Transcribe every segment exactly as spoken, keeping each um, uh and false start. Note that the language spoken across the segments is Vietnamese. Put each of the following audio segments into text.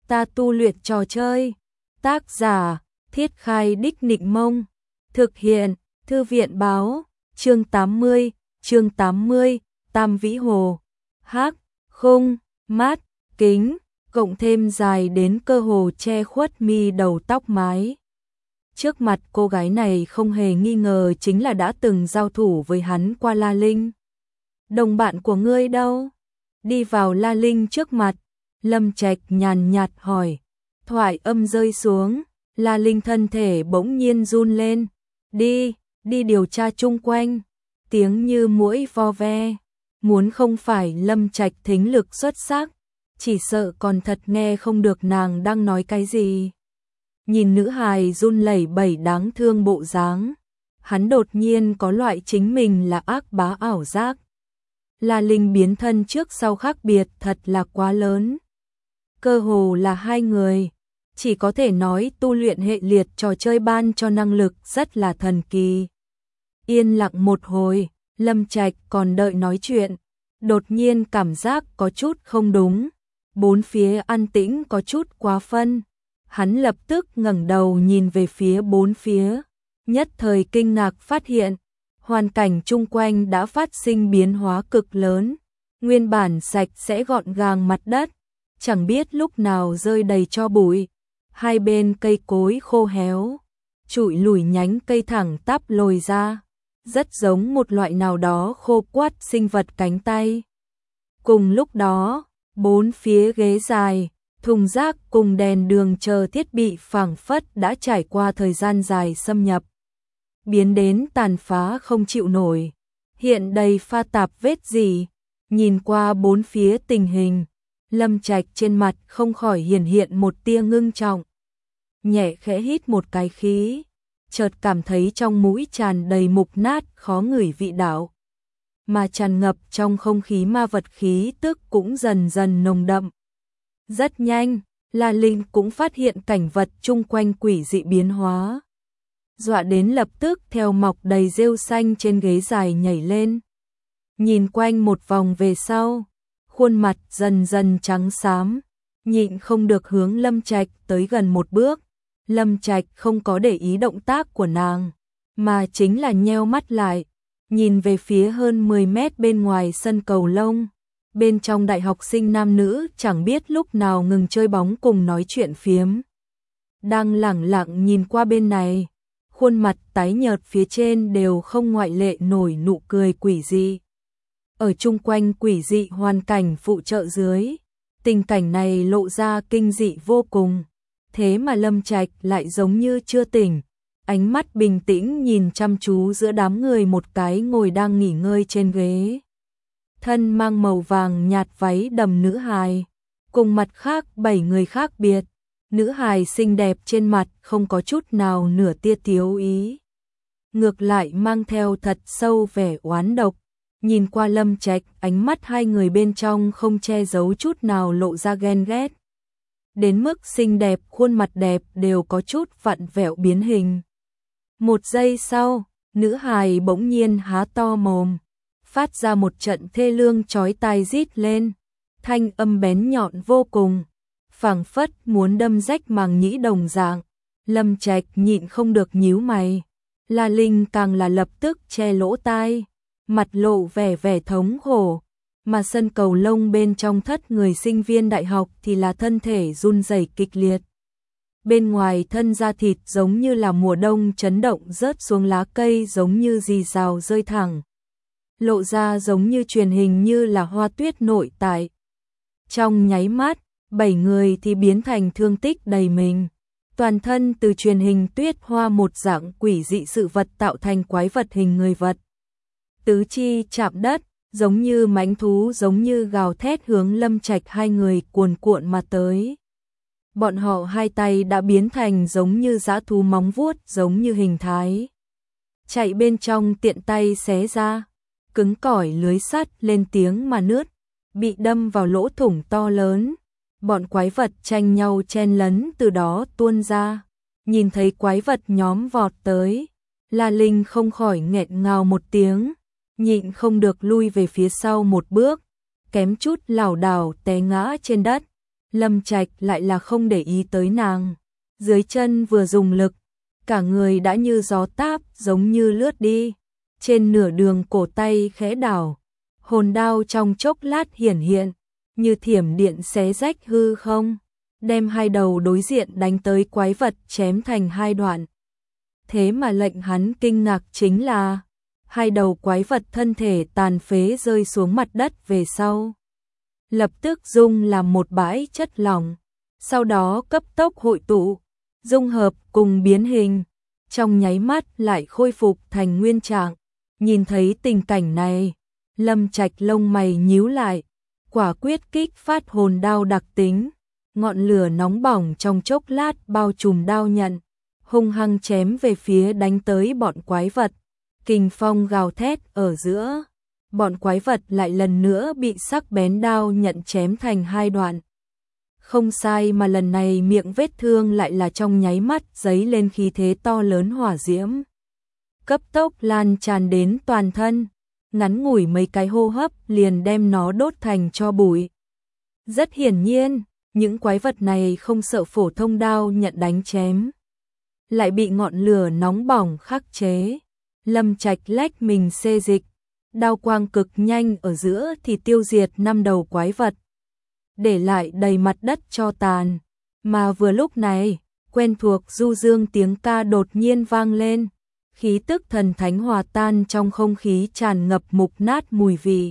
Ta tu luyện trò chơi. Tác giả: Thiết Khai Đích Nịnh Mông. Thực hiện: Thư viện báo. Chương tám mươi, chương tám mươi, Tam Vĩ Hồ. Hắc, khung, mát, kính, cộng thêm dài đến cơ hồ che khuất mi đầu tóc mái. Trước mặt cô gái này không hề nghi ngờ chính là đã từng giao thủ với hắn qua La Linh. Đồng bạn của ngươi đâu? Đi vào La Linh trước mặt, Lâm Trạch nhàn nhạt hỏi. Thoại âm rơi xuống, La Linh thân thể bỗng nhiên run lên. Đi, đi điều tra chung quanh. Tiếng như muỗi vo ve. Muốn không phải Lâm Trạch thính lực xuất sắc, chỉ sợ còn thật nghe không được nàng đang nói cái gì. Nhìn nữ hài run lẩy bẩy đáng thương bộ dáng, hắn đột nhiên có loại chính mình là ác bá ảo giác. La Linh biến thân trước sau khác biệt thật là quá lớn. Cơ hồ là hai người, chỉ có thể nói tu luyện hệ liệt trò chơi ban cho năng lực rất là thần kỳ. Yên lặng một hồi, Lâm Trạch còn đợi nói chuyện, đột nhiên cảm giác có chút không đúng. Bốn phía an tĩnh có chút quá phân. Hắn lập tức ngẩng đầu nhìn về phía bốn phía, nhất thời kinh ngạc phát hiện, hoàn cảnh chung quanh đã phát sinh biến hóa cực lớn. Nguyên bản sạch sẽ gọn gàng mặt đất, chẳng biết lúc nào rơi đầy tro bụi. Hai bên cây cối khô héo, trụi lủi nhánh cây thẳng tắp lồi ra, rất giống một loại nào đó khô quắt sinh vật cánh tay. Cùng lúc đó, bốn phía ghế dài, thùng rác cùng đèn đường chờ thiết bị phảng phất đã trải qua thời gian dài xâm nhập, biến đến tàn phá không chịu nổi, hiện đầy pha tạp vết gì. Nhìn qua bốn phía tình hình, Lâm Trạch trên mặt không khỏi hiển hiện một tia ngưng trọng. Nhẹ khẽ hít một cái khí, chợt cảm thấy trong mũi tràn đầy mục nát khó ngửi vị đạo, mà tràn ngập trong không khí ma vật khí tức cũng dần dần nồng đậm. Rất nhanh, La Linh cũng phát hiện cảnh vật chung quanh quỷ dị biến hóa. Dọa đến lập tức theo mọc đầy rêu xanh trên ghế dài nhảy lên. Nhìn quanh một vòng về sau, khuôn mặt dần dần trắng xám, nhịn không được hướng Lâm Trạch tới gần một bước. Lâm Trạch không có để ý động tác của nàng, mà chính là nheo mắt lại, nhìn về phía hơn mười mét bên ngoài sân cầu lông. Bên trong đại học sinh nam nữ chẳng biết lúc nào ngừng chơi bóng cùng nói chuyện phiếm. Đang lẳng lặng nhìn qua bên này, khuôn mặt tái nhợt phía trên đều không ngoại lệ nổi nụ cười quỷ dị. Ở chung quanh quỷ dị hoàn cảnh phụ trợ dưới, tình cảnh này lộ ra kinh dị vô cùng. Thế mà Lâm Trạch lại giống như chưa tỉnh, ánh mắt bình tĩnh nhìn chăm chú giữa đám người một cái ngồi đang nghỉ ngơi trên ghế. Thân mang màu vàng nhạt váy đầm nữ hài, cùng mặt khác bảy người khác biệt, nữ hài xinh đẹp trên mặt không có chút nào nửa tia tiếu ý. Ngược lại mang theo thật sâu vẻ oán độc, nhìn qua Lâm Trạch, ánh mắt hai người bên trong không che giấu chút nào lộ ra ghen ghét. Đến mức xinh đẹp, khuôn mặt đẹp đều có chút vặn vẹo biến hình. Một giây sau, nữ hài bỗng nhiên há to mồm, phát ra một trận thê lương chói tai rít lên, thanh âm bén nhọn vô cùng, phảng phất muốn đâm rách màng nhĩ đồng dạng. Lâm Trạch nhịn không được nhíu mày, La Linh càng là lập tức che lỗ tai, mặt lộ vẻ vẻ thống khổ, mà sân cầu lông bên trong thất người sinh viên đại học thì là thân thể run rẩy kịch liệt. Bên ngoài thân da thịt giống như là mùa đông chấn động rớt xuống lá cây, giống như rì rào rơi thẳng, lộ ra giống như truyền hình như là hoa tuyết nội tại. Trong nháy mắt, bảy người thì biến thành thương tích đầy mình, toàn thân từ truyền hình tuyết hoa một dạng quỷ dị sự vật tạo thành quái vật hình người vật. Tứ chi chạm đất, giống như mãnh thú, giống như gào thét hướng Lâm Trạch hai người cuồn cuộn mà tới. Bọn họ hai tay đã biến thành giống như dã thú móng vuốt, giống như hình thái. Chạy bên trong tiện tay xé ra, cứng cỏi lưới sắt lên tiếng mà nứt, bị đâm vào lỗ thủng to lớn. Bọn quái vật tranh nhau chen lấn từ đó tuôn ra. Nhìn thấy quái vật nhóm vọt tới, La Linh không khỏi nghẹn ngào một tiếng, nhịn không được lui về phía sau một bước, kém chút lảo đảo té ngã trên đất. Lâm Trạch lại là không để ý tới nàng. Dưới chân vừa dùng lực, cả người đã như gió táp giống như lướt đi. Trên nửa đường cổ tay khẽ đảo, hồn đao trong chốc lát hiển hiện, như thiểm điện xé rách hư không, đem hai đầu đối diện đánh tới quái vật chém thành hai đoạn. Thế mà lệnh hắn kinh ngạc chính là, hai đầu quái vật thân thể tàn phế rơi xuống mặt đất về sau. Lập tức dung làm một bãi chất lỏng, sau đó cấp tốc hội tụ, dung hợp cùng biến hình, trong nháy mắt lại khôi phục thành nguyên trạng. Nhìn thấy tình cảnh này, Lâm Trạch lông mày nhíu lại, quả quyết kích phát hồn đao đặc tính, ngọn lửa nóng bỏng trong chốc lát bao trùm đao nhận, hung hăng chém về phía đánh tới bọn quái vật. Kình phong gào thét ở giữa, bọn quái vật lại lần nữa bị sắc bén đao nhận chém thành hai đoạn. Không sai, mà lần này miệng vết thương lại là trong nháy mắt giấy lên khí thế to lớn hỏa diễm, cấp tốc lan tràn đến toàn thân, ngắn ngủi mấy cái hô hấp liền đem nó đốt thành tro bụi. Rất hiển nhiên, những quái vật này không sợ phổ thông đao nhận đánh chém, lại bị ngọn lửa nóng bỏng khắc chế. Lâm Trạch lách mình xê dịch, đao quang cực nhanh ở giữa thì tiêu diệt năm đầu quái vật, để lại đầy mặt đất tro tàn. Mà vừa lúc này, quen thuộc du dương tiếng ca đột nhiên vang lên, khí tức thần thánh hòa tan trong không khí tràn ngập mục nát mùi vị.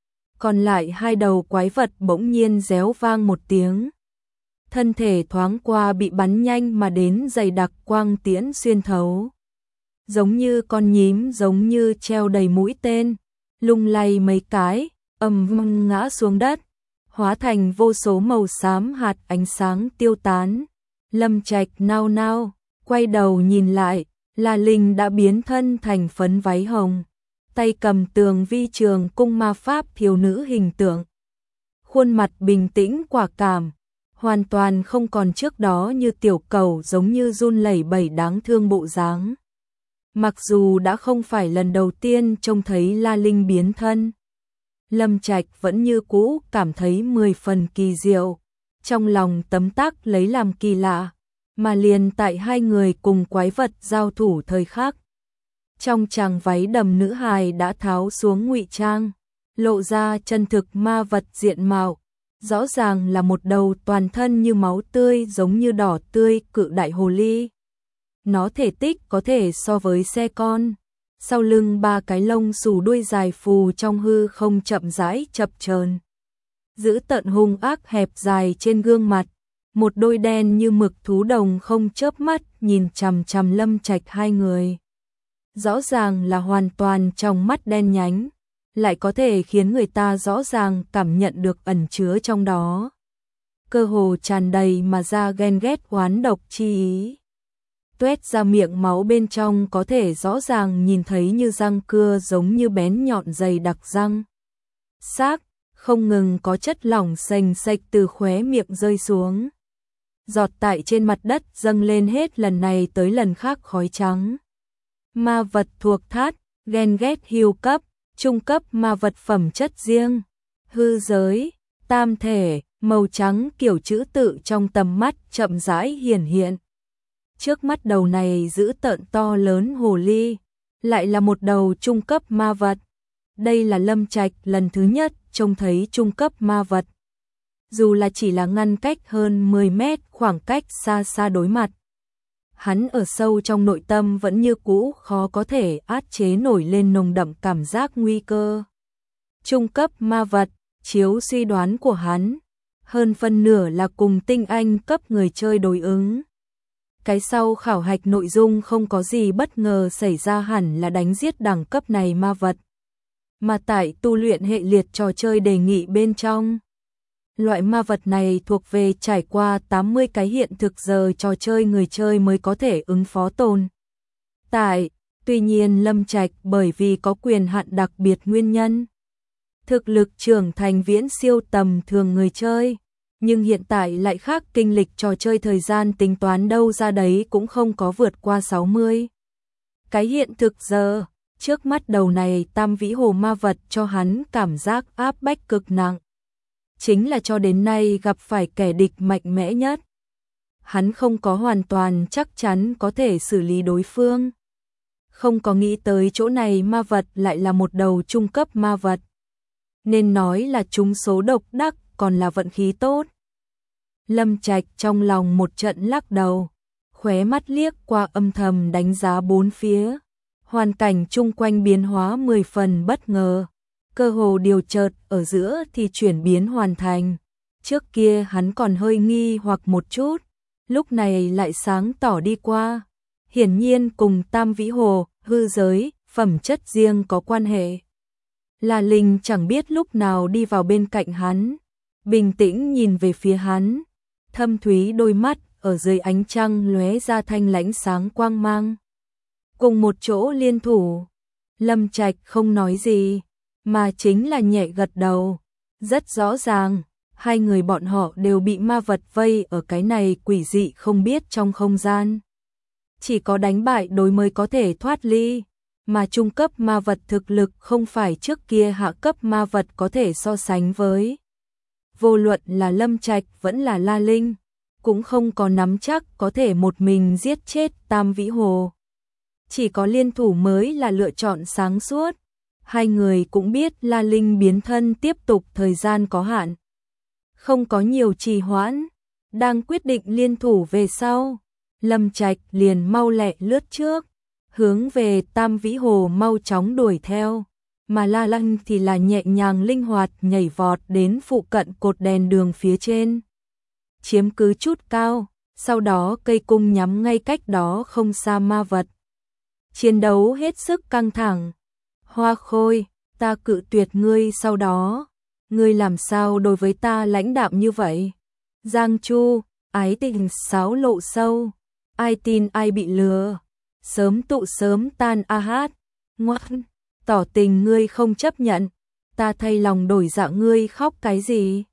Còn lại hai đầu quái vật bỗng nhiên réo vang một tiếng, thân thể thoáng qua bị bắn nhanh mà đến dày đặc quang tiễn xuyên thấu, giống như con nhím giống như treo đầy mũi tên, lung lay mấy cái, ầm vang ngã xuống đất, hóa thành vô số màu xám hạt ánh sáng tiêu tán. Lâm Trạch nao nao, quay đầu nhìn lại, La Linh đã biến thân thành phấn váy hồng, tay cầm tường vi trường cung ma pháp thiếu nữ hình tượng. Khuôn mặt bình tĩnh quả cảm, hoàn toàn không còn trước đó như tiểu cầu giống như run lẩy bẩy đáng thương bộ dáng. Mặc dù đã không phải lần đầu tiên trông thấy La Linh biến thân, Lâm Trạch vẫn như cũ cảm thấy mười phần kỳ diệu, trong lòng tấm tắc lấy làm kỳ lạ, mà liền tại hai người cùng quái vật giao thủ thời khắc, trong chàng váy đầm nữ hài đã tháo xuống ngụy trang, lộ ra chân thực ma vật diện mạo, rõ ràng là một đầu toàn thân như máu tươi giống như đỏ tươi cự đại hồ ly. Nó thể tích có thể so với xe con, sau lưng ba cái lông xù đuôi dài phù trong hư không chậm rãi chập chờn, giữ tợn hung ác hẹp dài trên gương mặt, một đôi đen như mực thú đồng không chớp mắt nhìn chằm chằm Lâm Trạch hai người. Rõ ràng là hoàn toàn trong mắt đen nhánh, lại có thể khiến người ta rõ ràng cảm nhận được ẩn chứa trong đó, cơ hồ tràn đầy mà ra ghen ghét oán độc chi ý. Tuét ra miệng máu bên trong có thể rõ ràng nhìn thấy như răng cưa giống như bén nhọn dày đặc răng xác, không ngừng có chất lỏng sền sệt từ khóe miệng rơi xuống, giọt tại trên mặt đất dâng lên hết lần này tới lần khác khói trắng. Ma vật thuộc thát, ghen ghét hiu cấp, trung cấp ma vật phẩm chất riêng, hư giới, tam thể, màu trắng kiểu chữ tự trong tầm mắt chậm rãi hiển hiện. Trước mắt đầu này giữ tợn to lớn hồ ly, lại là một đầu trung cấp ma vật. Đây là Lâm Trạch lần thứ nhất trông thấy trung cấp ma vật. Dù là chỉ là ngăn cách hơn mười mét khoảng cách xa xa đối mặt, hắn ở sâu trong nội tâm vẫn như cũ khó có thể át chế nổi lên nồng đậm cảm giác nguy cơ. Trung cấp ma vật, chiếu suy đoán của hắn, hơn phân nửa là cùng tinh anh cấp người chơi đối ứng. Cái sau khảo hạch nội dung không có gì bất ngờ xảy ra, hẳn là đánh giết đẳng cấp này ma vật. Mà tại tu luyện hệ liệt trò chơi đề nghị bên trong, loại ma vật này thuộc về trải qua tám mươi cái hiện thực giờ trò chơi người chơi mới có thể ứng phó tồn tại. Tuy nhiên Lâm Trạch bởi vì có quyền hạn đặc biệt nguyên nhân, thực lực trưởng thành viễn siêu tầm thường người chơi, nhưng hiện tại lại khác, kinh lịch trò chơi thời gian tính toán đâu ra đấy cũng không có vượt qua sáu mươi cái hiện thực giờ. Trước mắt đầu này tam vĩ hồ ma vật cho hắn cảm giác áp bách cực nặng. chính là cho đến nay gặp phải kẻ địch mạnh mẽ nhất. Hắn không có hoàn toàn chắc chắn có thể xử lý đối phương. Không có nghĩ tới chỗ này ma vật lại là một đầu trung cấp ma vật. Nên nói là trúng số độc đắc, còn là vận khí tốt. Lâm Trạch trong lòng một trận lắc đầu, khóe mắt liếc qua âm thầm đánh giá bốn phía. Hoàn cảnh chung quanh biến hóa mười phần bất ngờ. Cơ hồ điều chợt ở giữa thì chuyển biến hoàn thành. Trước kia hắn còn hơi nghi hoặc một chút, lúc này lại sáng tỏ đi qua. Hiển nhiên cùng Tam Vĩ Hồ, hư giới, phẩm chất riêng có quan hệ. La Linh chẳng biết lúc nào đi vào bên cạnh hắn, bình tĩnh nhìn về phía hắn, thâm thúy đôi mắt ở dưới ánh trăng lóe ra thanh lãnh sáng quang mang. Cùng một chỗ liên thủ, Lâm Trạch không nói gì, mà chính là nhẹ gật đầu. Rất rõ ràng, hai người bọn họ đều bị ma vật vây ở cái này quỷ dị không biết trong không gian. Chỉ có đánh bại đối mới có thể thoát ly, mà trung cấp ma vật thực lực không phải trước kia hạ cấp ma vật có thể so sánh với. Vô luận là Lâm Trạch vẫn là La Linh, cũng không có nắm chắc có thể một mình giết chết Tam Vĩ Hồ. Chỉ có liên thủ mới là lựa chọn sáng suốt. Hai người cũng biết La Linh biến thân tiếp tục thời gian có hạn, không có nhiều trì hoãn, đang quyết định liên thủ về sau. Lâm Trạch liền mau lẹ lướt trước, hướng về Tam Vĩ Hồ mau chóng đuổi theo, mà La Linh thì là nhẹ nhàng linh hoạt nhảy vọt đến phụ cận cột đèn đường phía trên, chiếm cứ chút cao, sau đó cây cung nhắm ngay cách đó không xa ma vật. Chiến đấu hết sức căng thẳng. Hoa Khôi, ta cự tuyệt ngươi, sau đó ngươi làm sao đối với ta lãnh đạm như vậy? Giang Chu, ái tình sáo lộ sâu, ai tin ai bị lừa, sớm tụ sớm tan a hát. Ngoan, tỏ tình ngươi không chấp nhận, ta thay lòng đổi dạ, ngươi khóc cái gì?